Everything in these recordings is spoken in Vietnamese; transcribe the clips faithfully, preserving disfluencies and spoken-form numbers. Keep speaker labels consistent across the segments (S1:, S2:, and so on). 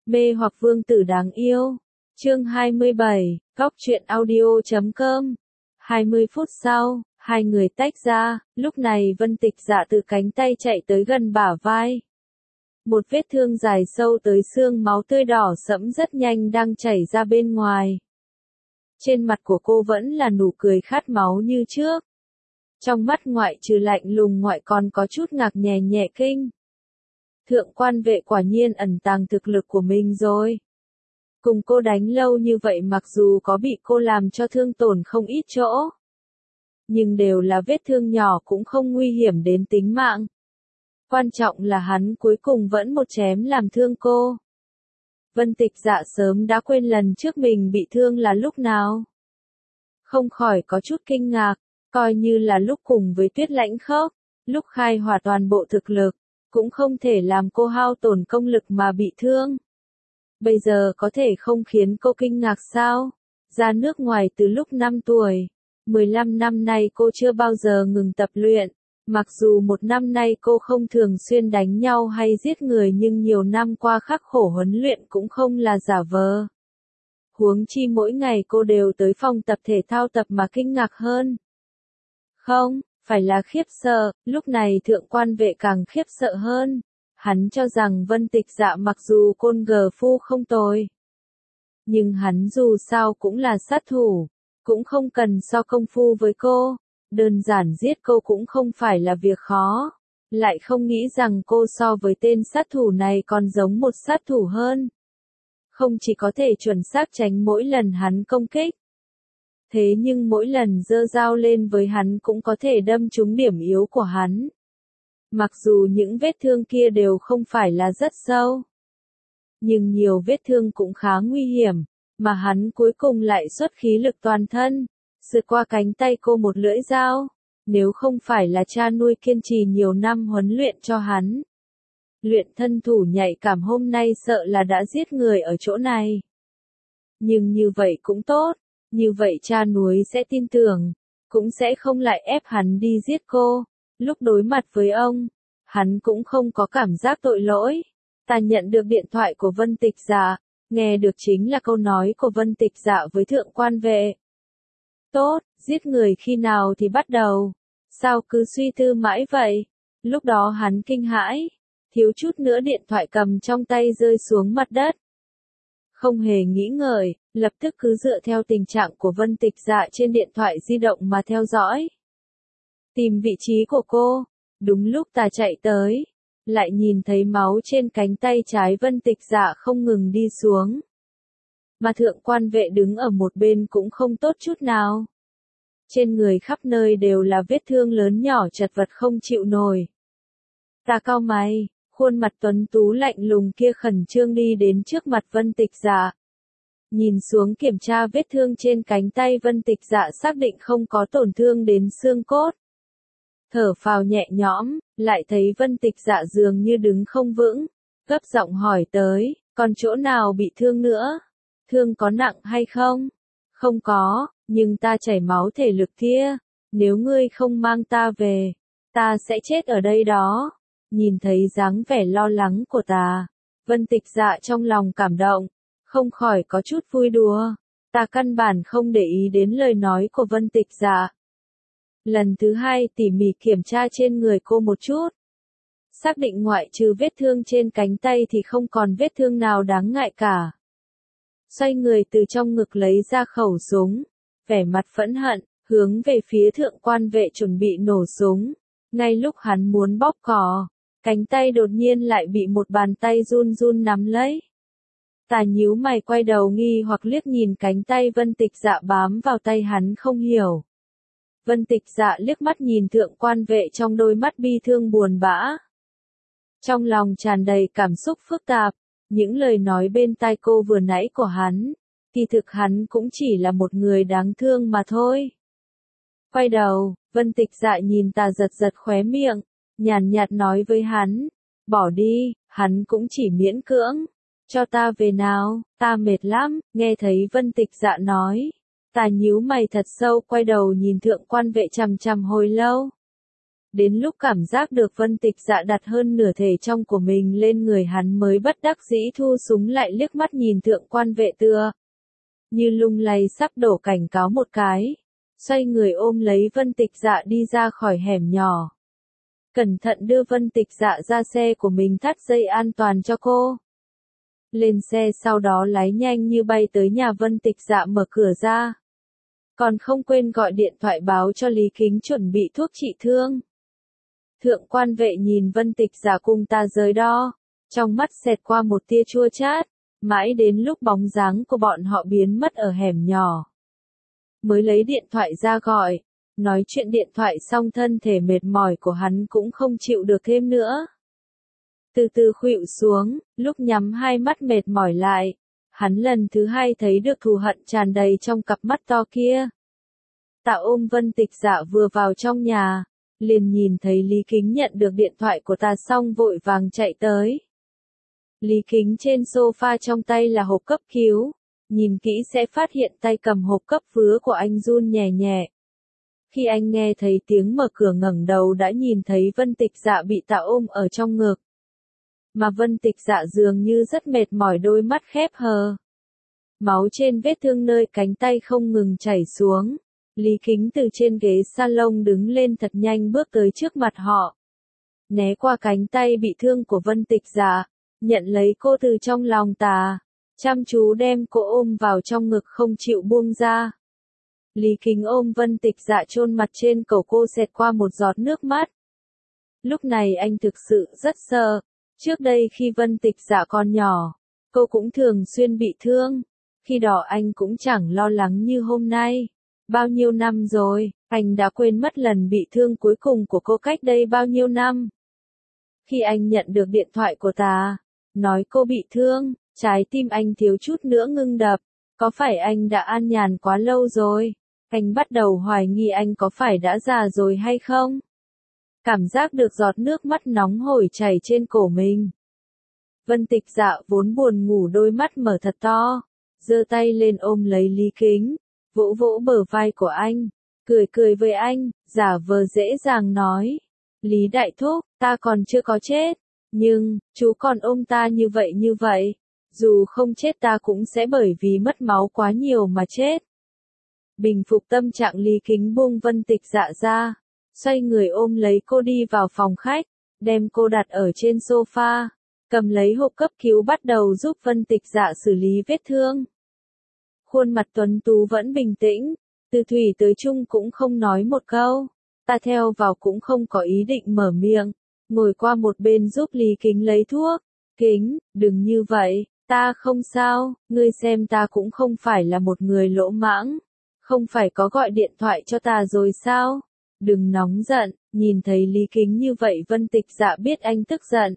S1: Mê hoặc vương tử đáng yêu. Chương hai mươi bảy, góc truyện audio chấm com. hai mươi phút sau, hai người tách ra, lúc này Vân Tịch Dạ từ cánh tay chạy tới gần bả vai. Một vết thương dài sâu tới xương, máu tươi đỏ sẫm rất nhanh đang chảy ra bên ngoài. Trên mặt của cô vẫn là nụ cười khát máu như trước. Trong mắt ngoại trừ lạnh lùng ngoại còn có chút ngạc nhè nhẹ kinh. Thượng quan vệ quả nhiên ẩn tàng thực lực của mình rồi. Cùng cô đánh lâu như vậy mặc dù có bị cô làm cho thương tổn không ít chỗ. Nhưng đều là vết thương nhỏ cũng không nguy hiểm đến tính mạng. Quan trọng là hắn cuối cùng vẫn một chém làm thương cô. Vân Tịch Dạ sớm đã quên lần trước mình bị thương là lúc nào. Không khỏi có chút kinh ngạc, coi như là lúc cùng với Tuyết Lãnh Khốc, lúc khai hỏa toàn bộ thực lực, cũng không thể làm cô hao tổn công lực mà bị thương. Bây giờ có thể không khiến cô kinh ngạc sao? Ra nước ngoài từ lúc năm tuổi, mười lăm năm nay cô chưa bao giờ ngừng tập luyện. Mặc dù một năm nay cô không thường xuyên đánh nhau hay giết người nhưng nhiều năm qua khắc khổ huấn luyện cũng không là giả vờ. Huống chi mỗi ngày cô đều tới phòng tập thể thao tập mà kinh ngạc hơn. Không, phải là khiếp sợ, lúc này thượng quan vệ càng khiếp sợ hơn. Hắn cho rằng Vân Tịch Dạ mặc dù côn gờ phu không tồi. Nhưng hắn dù sao cũng là sát thủ, cũng không cần so công phu với cô. Đơn giản giết cô cũng không phải là việc khó. Lại không nghĩ rằng cô so với tên sát thủ này còn giống một sát thủ hơn. Không chỉ có thể chuẩn xác tránh mỗi lần hắn công kích. Thế nhưng mỗi lần giơ dao lên với hắn cũng có thể đâm trúng điểm yếu của hắn. Mặc dù những vết thương kia đều không phải là rất sâu. Nhưng nhiều vết thương cũng khá nguy hiểm. Mà hắn cuối cùng lại xuất khí lực toàn thân. Sượt qua cánh tay cô một lưỡi dao, nếu không phải là cha nuôi kiên trì nhiều năm huấn luyện cho hắn. Luyện thân thủ nhạy cảm hôm nay sợ là đã giết người ở chỗ này. Nhưng như vậy cũng tốt, như vậy cha nuôi sẽ tin tưởng, cũng sẽ không lại ép hắn đi giết cô. Lúc đối mặt với ông, hắn cũng không có cảm giác tội lỗi. Ta nhận được điện thoại của Vân Tịch Dạ, nghe được chính là câu nói của Vân Tịch Dạ với thượng quan vệ. Tốt, giết người khi nào thì bắt đầu? Sao cứ suy tư mãi vậy? Lúc đó hắn kinh hãi, thiếu chút nữa điện thoại cầm trong tay rơi xuống mặt đất. Không hề nghĩ ngợi, lập tức cứ dựa theo tình trạng của Vân Tịch Dạ trên điện thoại di động mà theo dõi. Tìm vị trí của cô, đúng lúc ta chạy tới, lại nhìn thấy máu trên cánh tay trái Vân Tịch Dạ không ngừng đi xuống. Mà thượng quan vệ đứng ở một bên cũng không tốt chút nào. Trên người khắp nơi đều là vết thương lớn nhỏ chật vật không chịu nổi. Ta cau mày, khuôn mặt tuấn tú lạnh lùng kia khẩn trương đi đến trước mặt Vân Tịch Dạ. Nhìn xuống kiểm tra vết thương trên cánh tay Vân Tịch Dạ xác định không có tổn thương đến xương cốt. Thở phào nhẹ nhõm, lại thấy Vân Tịch Dạ dường như đứng không vững, gấp giọng hỏi tới, còn chỗ nào bị thương nữa? Thương có nặng hay không? Không có, nhưng ta chảy máu thể lực kia. Nếu ngươi không mang ta về, ta sẽ chết ở đây đó. Nhìn thấy dáng vẻ lo lắng của ta, Vân Tịch Dạ trong lòng cảm động, không khỏi có chút vui đùa. Ta căn bản không để ý đến lời nói của Vân Tịch Dạ. Lần thứ hai tỉ mỉ kiểm tra trên người cô một chút. Xác định ngoại trừ vết thương trên cánh tay thì không còn vết thương nào đáng ngại cả. Xoay người từ trong ngực lấy ra khẩu súng, vẻ mặt phẫn hận, hướng về phía thượng quan vệ chuẩn bị nổ súng. Ngay lúc hắn muốn bóp cò, cánh tay đột nhiên lại bị một bàn tay run run nắm lấy. Ta nhíu mày quay đầu nghi hoặc liếc nhìn cánh tay Vân Tịch Dạ bám vào tay hắn không hiểu. Vân Tịch Dạ liếc mắt nhìn thượng quan vệ trong đôi mắt bi thương buồn bã. Trong lòng tràn đầy cảm xúc phức tạp. Những lời nói bên tai cô vừa nãy của hắn, thì thực hắn cũng chỉ là một người đáng thương mà thôi. Quay đầu, Vân Tịch Dạ nhìn ta giật giật khóe miệng, nhàn nhạt nói với hắn, bỏ đi, hắn cũng chỉ miễn cưỡng, cho ta về nào, ta mệt lắm, nghe thấy Vân Tịch Dạ nói, ta nhíu mày thật sâu quay đầu nhìn thượng quan vệ chằm chằm hồi lâu. Đến lúc cảm giác được Vân Tịch Dạ đặt hơn nửa thể trong của mình lên người hắn mới bất đắc dĩ thu súng lại liếc mắt nhìn thượng quan vệ tựa. Như lung lay sắp đổ cảnh cáo một cái. Xoay người ôm lấy Vân Tịch Dạ đi ra khỏi hẻm nhỏ. Cẩn thận đưa Vân Tịch Dạ ra xe của mình thắt dây an toàn cho cô. Lên xe sau đó lái nhanh như bay tới nhà Vân Tịch Dạ mở cửa ra. Còn không quên gọi điện thoại báo cho Lý Kính chuẩn bị thuốc trị thương. Thượng quan vệ nhìn Vân Tịch Dạ cùng ta giới đo. Trong mắt xẹt qua một tia chua chát. Mãi đến lúc bóng dáng của bọn họ biến mất ở hẻm nhỏ. Mới lấy điện thoại ra gọi. Nói chuyện điện thoại xong thân thể mệt mỏi của hắn cũng không chịu được thêm nữa. Từ từ khuỵu xuống, lúc nhắm hai mắt mệt mỏi lại. Hắn lần thứ hai thấy được thù hận tràn đầy trong cặp mắt to kia. Tạ ôm Vân Tịch Dạ vừa vào trong nhà. Liền nhìn thấy Lý Kính nhận được điện thoại của ta xong vội vàng chạy tới. Lý Kính trên sofa trong tay là hộp cấp cứu. Nhìn kỹ sẽ phát hiện tay cầm hộp cấp vứa của anh run nhẹ nhẹ. Khi anh nghe thấy tiếng mở cửa ngẩng đầu đã nhìn thấy Vân Tịch Dạ bị Tạ ôm ở trong ngực. Mà Vân Tịch Dạ dường như rất mệt mỏi đôi mắt khép hờ. Máu trên vết thương nơi cánh tay không ngừng chảy xuống. Lý Kính từ trên ghế salon đứng lên thật nhanh bước tới trước mặt họ. Né qua cánh tay bị thương của Vân Tịch Dạ. Nhận lấy cô từ trong lòng tà. Chăm chú đem cô ôm vào trong ngực không chịu buông ra. Lý Kính ôm Vân Tịch Dạ chôn mặt trên cổ cô xẹt qua một giọt nước mắt. Lúc này anh thực sự rất sợ. Trước đây khi Vân Tịch Dạ còn nhỏ, cô cũng thường xuyên bị thương. Khi đó anh cũng chẳng lo lắng như hôm nay. Bao nhiêu năm rồi, anh đã quên mất lần bị thương cuối cùng của cô cách đây bao nhiêu năm. Khi anh nhận được điện thoại của ta, nói cô bị thương, trái tim anh thiếu chút nữa ngưng đập. Có phải anh đã an nhàn quá lâu rồi? Anh bắt đầu hoài nghi anh có phải đã già rồi hay không? Cảm giác được giọt nước mắt nóng hổi chảy trên cổ mình. Vân Tịch Dạ vốn buồn ngủ đôi mắt mở thật to, giơ tay lên ôm lấy Lý Kính, vỗ vỗ bờ vai của anh, cười cười với anh, giả vờ dễ dàng nói. Lý Đại Thúc, ta còn chưa có chết, nhưng, chú còn ôm ta như vậy như vậy. Dù không chết ta cũng sẽ bởi vì mất máu quá nhiều mà chết. Bình phục tâm trạng Lý Kính buông Vân Tịch Dạ ra. Xoay người ôm lấy cô đi vào phòng khách. Đem cô đặt ở trên sofa. Cầm lấy hộp cấp cứu bắt đầu giúp Vân Tịch Dạ xử lý vết thương. Khuôn mặt tuấn tú vẫn bình tĩnh. Từ thủy tới chung cũng không nói một câu. Ta theo vào cũng không có ý định mở miệng. Ngồi qua một bên giúp Lý Kính lấy thuốc. Kính, đừng như vậy. Ta không sao, ngươi xem ta cũng không phải là một người lỗ mãng. Không phải có gọi điện thoại cho ta rồi sao? Đừng nóng giận, nhìn thấy Lý Kính như vậy Vân Tịch Dạ biết anh tức giận.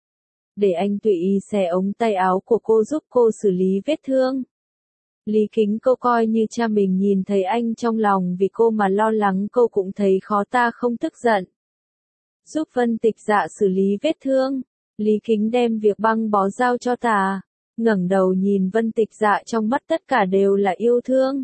S1: Để anh tùy ý xẻ ống tay áo của cô giúp cô xử lý vết thương. Lý Kính cô coi như cha mình nhìn thấy anh trong lòng vì cô mà lo lắng cô cũng thấy khó ta không tức giận. Giúp Vân Tịch Dạ xử lý vết thương. Lý Kính đem việc băng bó giao cho ta. Ngẩng đầu nhìn Vân Tịch Dạ trong mắt tất cả đều là yêu thương.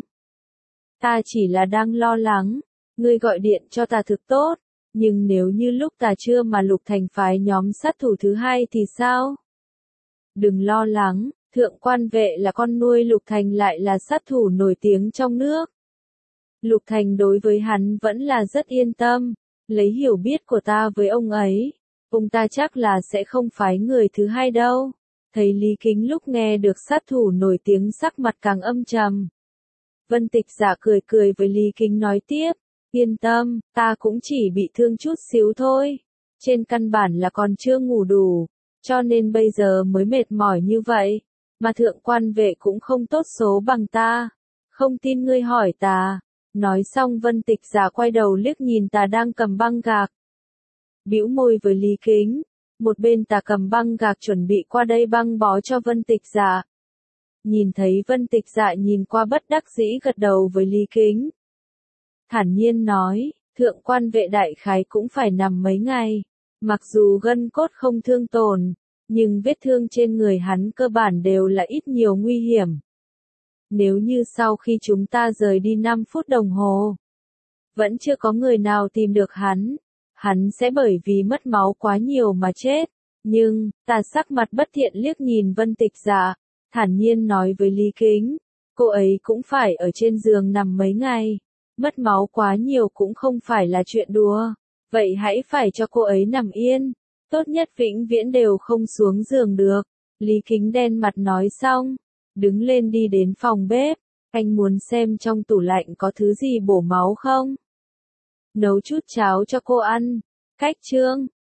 S1: Ta chỉ là đang lo lắng. Ngươi gọi điện cho ta thực tốt. Nhưng nếu như lúc ta chưa mà Lục Thành phái nhóm sát thủ thứ hai thì sao? Đừng lo lắng, thượng quan vệ là con nuôi Lục Thành lại là sát thủ nổi tiếng trong nước. Lục Thành đối với hắn vẫn là rất yên tâm. Lấy hiểu biết của ta với ông ấy, ông ta chắc là sẽ không phái người thứ hai đâu. Thấy Lý Kính lúc nghe được sát thủ nổi tiếng sắc mặt càng âm trầm. Vân Tịch Dạ cười cười với Lý Kính nói tiếp, yên tâm, ta cũng chỉ bị thương chút xíu thôi. Trên căn bản là còn chưa ngủ đủ, cho nên bây giờ mới mệt mỏi như vậy. Mà thượng quan vệ cũng không tốt số bằng ta. Không tin ngươi hỏi ta. Nói xong Vân Tịch Dạ quay đầu liếc nhìn ta đang cầm băng gạc. Bĩu môi với Lý Kính. Một bên ta cầm băng gạc chuẩn bị qua đây băng bó cho Vân Tịch Dạ. Nhìn thấy Vân Tịch Dạ nhìn qua bất đắc dĩ gật đầu với Lý Kính. Thản nhiên nói, thượng quan vệ đại khái cũng phải nằm mấy ngày. Mặc dù gân cốt không thương tổn, nhưng vết thương trên người hắn cơ bản đều là ít nhiều nguy hiểm. Nếu như sau khi chúng ta rời đi năm phút đồng hồ, vẫn chưa có người nào tìm được hắn, hắn sẽ bởi vì mất máu quá nhiều mà chết. Nhưng, ta sắc mặt bất thiện liếc nhìn Vân Tịch Dạ, thản nhiên nói với Lý Kính, cô ấy cũng phải ở trên giường nằm mấy ngày. Mất máu quá nhiều cũng không phải là chuyện đùa. Vậy hãy phải cho cô ấy nằm yên. Tốt nhất vĩnh viễn đều không xuống giường được. Lý Kính đen mặt nói xong, đứng lên đi đến phòng bếp. Anh muốn xem trong tủ lạnh có thứ gì bổ máu không? Nấu chút cháo cho cô ăn. Cách chương